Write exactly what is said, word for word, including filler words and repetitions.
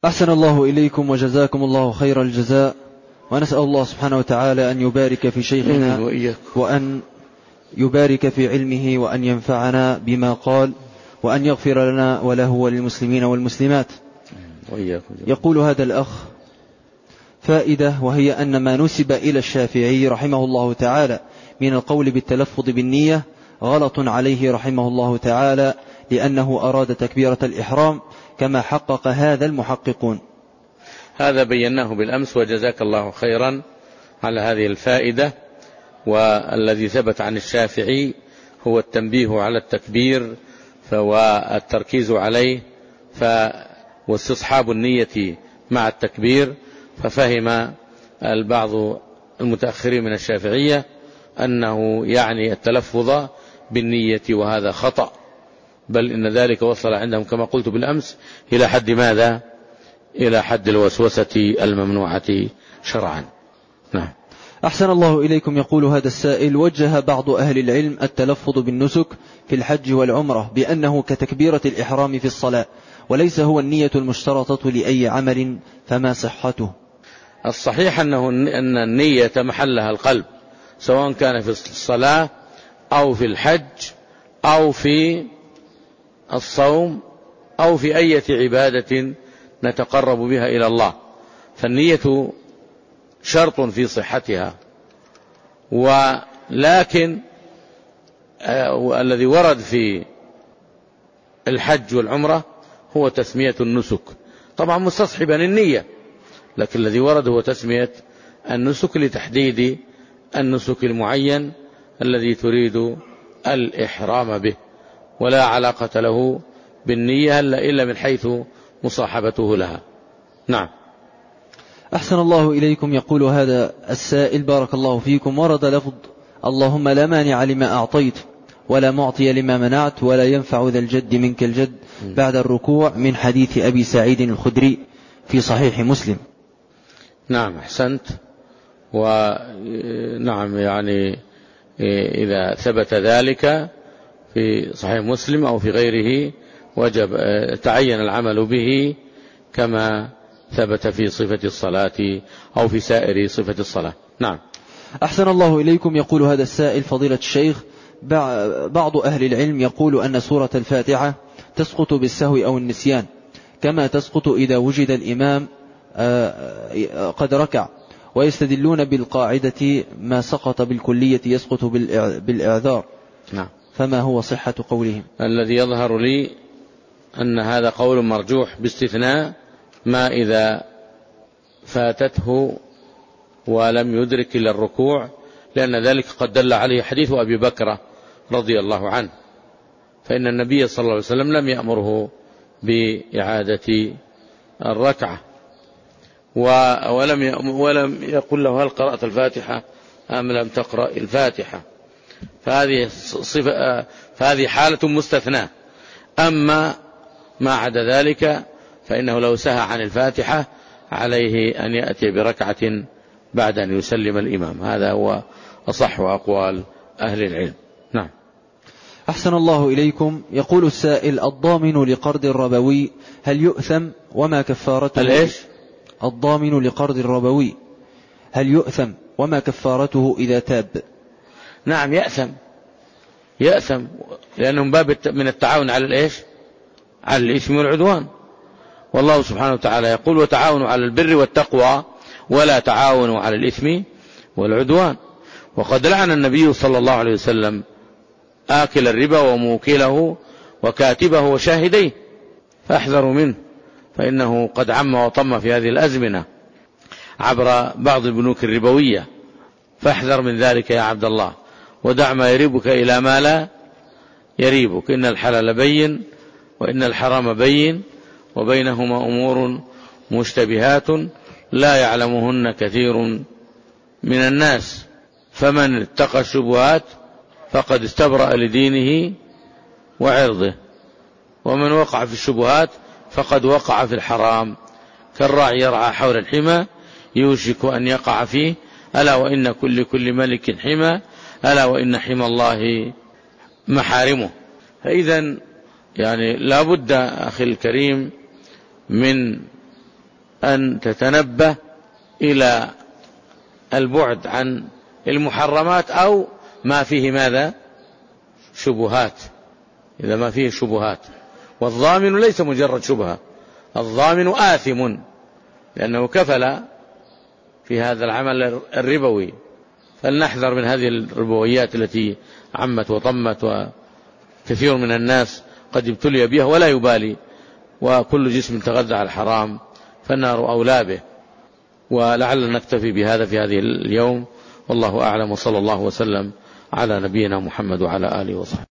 أحسن الله إليكم وجزاكم الله خير الجزاء، ونسأل الله سبحانه وتعالى أن يبارك في شيخنا وأن يبارك في علمه وأن ينفعنا بما قال وأن يغفر لنا وله وللمسلمين والمسلمات. يقول هذا الأخ فائدة، وهي أن ما نسب إلى الشافعي رحمه الله تعالى من القول بالتلفظ بالنية غلط عليه رحمه الله تعالى، لأنه أراد تكبيرة الإحرام كما حقق هذا المحققون. هذا بيناه بالأمس، وجزاك الله خيرا على هذه الفائدة. والذي ثبت عن الشافعي هو التنبيه على التكبير والتركيز عليه واستصحاب النية مع التكبير. ففهم البعض المتأخرين من الشافعية أنه يعني التلفظ بالنية، وهذا خطأ، بل إن ذلك وصل عندهم كما قلت بالأمس إلى حد ماذا؟ إلى حد الوسوسة الممنوعة شرعا. نعم. أحسن الله إليكم. يقول هذا السائل: وجه بعض أهل العلم التلفظ بالنسك في الحج والعمرة بأنه كتكبيرة الإحرام في الصلاة، وليس هو النية المشترطة لأي عمل، فما صحته؟ الصحيح أنه أن النية محلها القلب، سواء كان في الصلاة أو في الحج أو في الصوم أو في أي عبادة نتقرب بها إلى الله، فالنية شرط في صحتها. ولكن الذي ورد في الحج والعمرة هو تسمية النسك، طبعا مستصحبا النية، لكن الذي ورد هو تسمية النسك لتحديد النسك المعين الذي تريد الإحرام به، ولا علاقة له بالنية إلا من حيث مصاحبته لها. نعم. أحسن الله إليكم. يقول هذا السائل: بارك الله فيكم، ورد لفظ اللهم لا مانع لما أعطيت ولا معطي لما منعت ولا ينفع ذا الجد منك الجد بعد الركوع، من حديث أبي سعيد الخدري في صحيح مسلم. نعم، أحسنت. ونعم، يعني إذا ثبت ذلك في صحيح مسلم أو في غيره وجب تعين العمل به كما ثبت في صفة الصلاة أو في سائر صفة الصلاة. نعم. أحسن الله إليكم. يقول هذا السائل: فضيلة الشيخ، بعض أهل العلم يقول أن سورة الفاتحة تسقط بالسهو أو النسيان، كما تسقط إذا وجد الإمام قد ركع، ويستدلون بالقاعدة ما سقط بالكلية يسقط بالإعذار. نعم. فما هو صحة قولهم؟ الذي يظهر لي أن هذا قول مرجوح، باستثناء ما إذا فاتته ولم يدرك إلى الركوع، لأن ذلك قد دل عليه حديث أبي بكر رضي الله عنه، فإن النبي صلى الله عليه وسلم لم يأمره بإعادة الركعة، ولم ولم يقل له هل قرأت الفاتحة أم لم تقرأ الفاتحة، فهذه صفة، فهذه حالة مستثناة. أما ما عدا ذلك فإنه لو سهى عن الفاتحة عليه أن يأتي بركعة بعد أن يسلم الإمام. هذا هو أصح أقوال أهل العلم. نعم. أحسن الله إليكم. يقول السائل: الضامن لقرض الربوي هل يؤثم وما كفارته؟ الإيش؟ الضامن لقرض الربوي هل يؤثم وما كفارته إذا تاب؟ نعم، يأثم، يأثم، لأنهم باب من التعاون على الإيش؟ على الإثم والعدوان. والله سبحانه وتعالى يقول: وتعاونوا على البر والتقوى ولا تعاونوا على الإثم والعدوان. وقد لعن النبي صلى الله عليه وسلم آكل الربا وموكله وكاتبه وشاهديه، فاحذروا منه، فإنه قد عم وطم في هذه الأزمنة عبر بعض البنوك الربوية، فاحذر من ذلك يا عبد الله، ودع ما يريبك إلى ما لا يريبك، إن الحلال بين وإن الحرام بين وبينهما أمور مشتبهات لا يعلمهن كثير من الناس، فمن اتقى الشبهات فقد استبرأ لدينه وعرضه، ومن وقع في الشبهات فقد وقع في الحرام، كالراعي يرعى حول الحمى يوشك أن يقع فيه، ألا وإن كل كل ملك حمى، ألا وإن حمى الله محارمه. فإذا يعني لا بد أخي الكريم من أن تتنبه إلى البعد عن المحرمات أو ما فيه ماذا شبهات، إذا ما فيه شبهات. والضامن ليس مجرد شبهة، الضامن آثم لأنه كفل في هذا العمل الربوي. فلنحذر من هذه الربويات التي عمت وطمت، وكثير من الناس قد ابتلي بها ولا يبالي، وكل جسم تغذى على الحرام فالنار أولى به. ولعل نكتفي بهذا في هذه اليوم، والله أعلم، وصلى الله وسلم على نبينا محمد وعلى آله وصحبه.